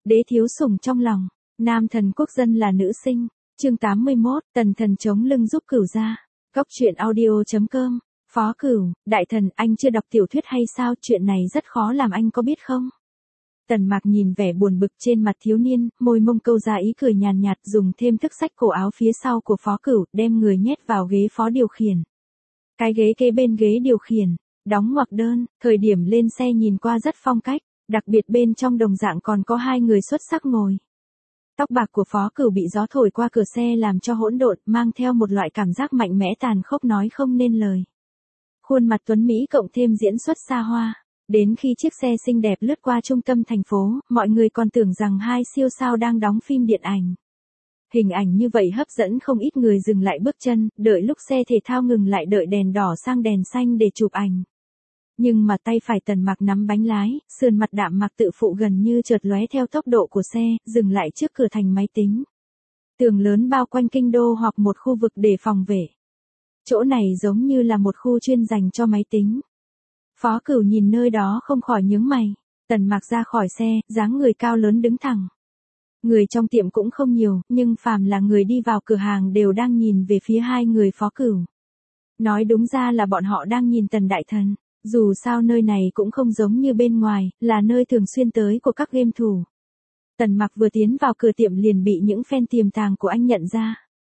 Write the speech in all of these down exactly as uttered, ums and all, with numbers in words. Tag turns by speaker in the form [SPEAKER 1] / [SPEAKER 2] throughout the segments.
[SPEAKER 1] Đế thiếu sủng trong lòng, nam thần quốc dân là nữ sinh. Chương tám mươi mốt, tần thần chống lưng giúp Cửu gia. Góc truyện audio chấm com. Phó Cửu, đại thần, anh chưa đọc tiểu thuyết hay sao? Chuyện này rất khó làm, anh có biết không? Tần Mạc nhìn vẻ buồn bực trên mặt thiếu niên, môi mông câu ra ý cười nhàn nhạt, dùng thêm thức xách cổ áo phía sau của Phó Cửu, đem người nhét vào ghế phó điều khiển. Cái ghế kế bên ghế điều khiển, đóng ngoặc đơn, thời điểm lên xe nhìn qua rất phong cách, đặc biệt bên trong đồng dạng còn có hai người xuất sắc ngồi. Tóc bạc của Phó Cửu bị gió thổi qua cửa xe làm cho hỗn độn, mang theo một loại cảm giác mạnh mẽ tàn khốc nói không nên lời. Khuôn mặt tuấn Mỹ cộng thêm diễn xuất xa hoa. Đến khi chiếc xe xinh đẹp lướt qua trung tâm thành phố, mọi người còn tưởng rằng hai siêu sao đang đóng phim điện ảnh. Hình ảnh như vậy hấp dẫn không ít người dừng lại bước chân, đợi lúc xe thể thao ngừng lại đợi đèn đỏ sang đèn xanh để chụp ảnh. Nhưng mà tay phải Tần Mạc nắm bánh lái, sườn mặt đạm mặc tự phụ gần như chợt lóe theo tốc độ của xe, dừng lại trước cửa thành máy tính. Tường lớn bao quanh kinh đô hoặc một khu vực để phòng vệ. Chỗ này giống như là một khu chuyên dành cho máy tính. Phó Cửu nhìn nơi đó không khỏi nhướng mày. Tần Mạc ra khỏi xe, dáng người cao lớn đứng thẳng. Người trong tiệm cũng không nhiều, nhưng phàm là người đi vào cửa hàng đều đang nhìn về phía hai người Phó Cửu. Nói đúng ra là bọn họ đang nhìn Tần đại thần. Dù sao nơi này cũng không giống như bên ngoài, là nơi thường xuyên tới của các game thủ. Tần Mạc vừa tiến vào cửa tiệm liền bị những fan tiềm tàng của anh nhận ra.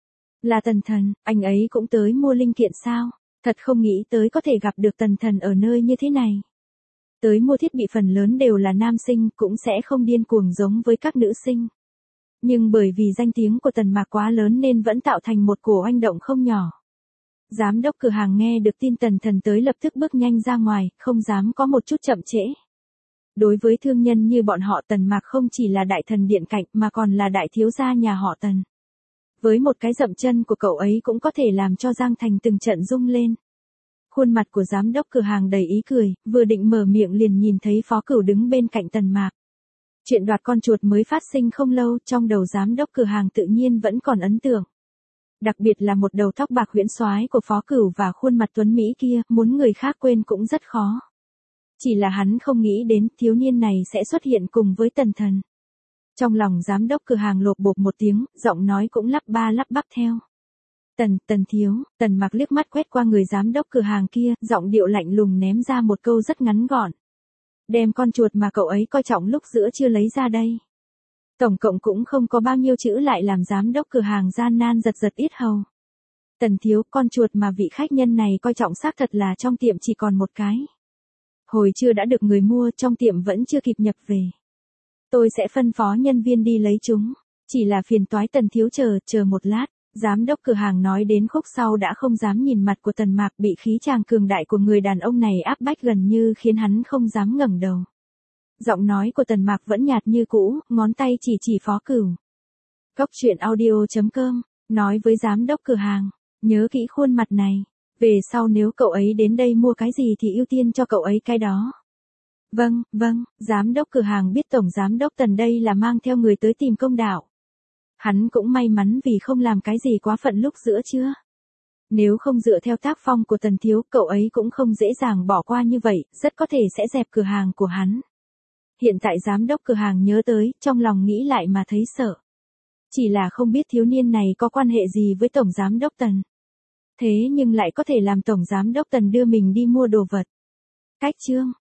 [SPEAKER 1] Là Tần thần, anh ấy cũng tới mua linh kiện sao? Thật không nghĩ tới có thể gặp được Tần thần ở nơi như thế này. Tới mua thiết bị phần lớn đều là nam sinh, cũng sẽ không điên cuồng giống với các nữ sinh. Nhưng bởi vì danh tiếng của Tần Mạc quá lớn nên vẫn tạo thành một cổ oanh động không nhỏ. Giám đốc cửa hàng nghe được tin Tần thần tới lập tức bước nhanh ra ngoài, không dám có một chút chậm trễ. Đối với thương nhân như bọn họ, Tần Mạc không chỉ là đại thần điện cạnh mà còn là đại thiếu gia nhà họ Tần. Với một cái dậm chân của cậu ấy cũng có thể làm cho Giang Thành từng trận rung lên. Khuôn mặt của giám đốc cửa hàng đầy ý cười, vừa định mở miệng liền nhìn thấy Phó Cửu đứng bên cạnh Tần Mạc. Chuyện đoạt con chuột mới phát sinh không lâu, trong đầu giám đốc cửa hàng tự nhiên vẫn còn ấn tượng. Đặc biệt là một đầu tóc bạc huyễn soái của Phó Cửu và khuôn mặt tuấn Mỹ kia, muốn người khác quên cũng rất khó. Chỉ là hắn không nghĩ đến thiếu niên này sẽ xuất hiện cùng với Tần thần. Trong lòng giám đốc cửa hàng lộp bộp một tiếng, giọng nói cũng lắp ba lắp bắp theo. Tần, Tần thiếu, Tần Mạc liếc mắt quét qua người giám đốc cửa hàng kia, giọng điệu lạnh lùng ném ra một câu rất ngắn gọn. Đem con chuột mà cậu ấy coi trọng lúc giữa chưa lấy ra đây. Tổng cộng cũng không có bao nhiêu chữ lại làm giám đốc cửa hàng gian nan giật giật yết hầu. Tần thiếu, con chuột mà vị khách nhân này coi trọng xác thật là trong tiệm chỉ còn một cái. Hồi trưa đã được người mua, trong tiệm vẫn chưa kịp nhập về. Tôi sẽ phân phó nhân viên đi lấy chúng. Chỉ là phiền toái Tần thiếu chờ, chờ một lát. Giám đốc cửa hàng nói đến khúc sau đã không dám nhìn mặt của Tần Mạc, bị khí chàng cường đại của người đàn ông này áp bách gần như khiến hắn không dám ngẩng đầu. Giọng nói của Tần Mạc vẫn nhạt như cũ, ngón tay chỉ chỉ Phó Cửu. Góc truyện audio chấm com, nói với giám đốc cửa hàng, nhớ kỹ khuôn mặt này. Về sau nếu cậu ấy đến đây mua cái gì thì ưu tiên cho cậu ấy cái đó. Vâng, vâng, giám đốc cửa hàng biết tổng giám đốc Tần đây là mang theo người tới tìm công đạo. Hắn cũng may mắn vì không làm cái gì quá phận lúc giữa trưa. Nếu không dựa theo tác phong của Tần thiếu, cậu ấy cũng không dễ dàng bỏ qua như vậy, rất có thể sẽ dẹp cửa hàng của hắn. Hiện tại giám đốc cửa hàng nhớ tới, trong lòng nghĩ lại mà thấy sợ. Chỉ là không biết thiếu niên này có quan hệ gì với tổng giám đốc Tần. Thế nhưng lại có thể làm tổng giám đốc Tần đưa mình đi mua đồ vật. Cách chương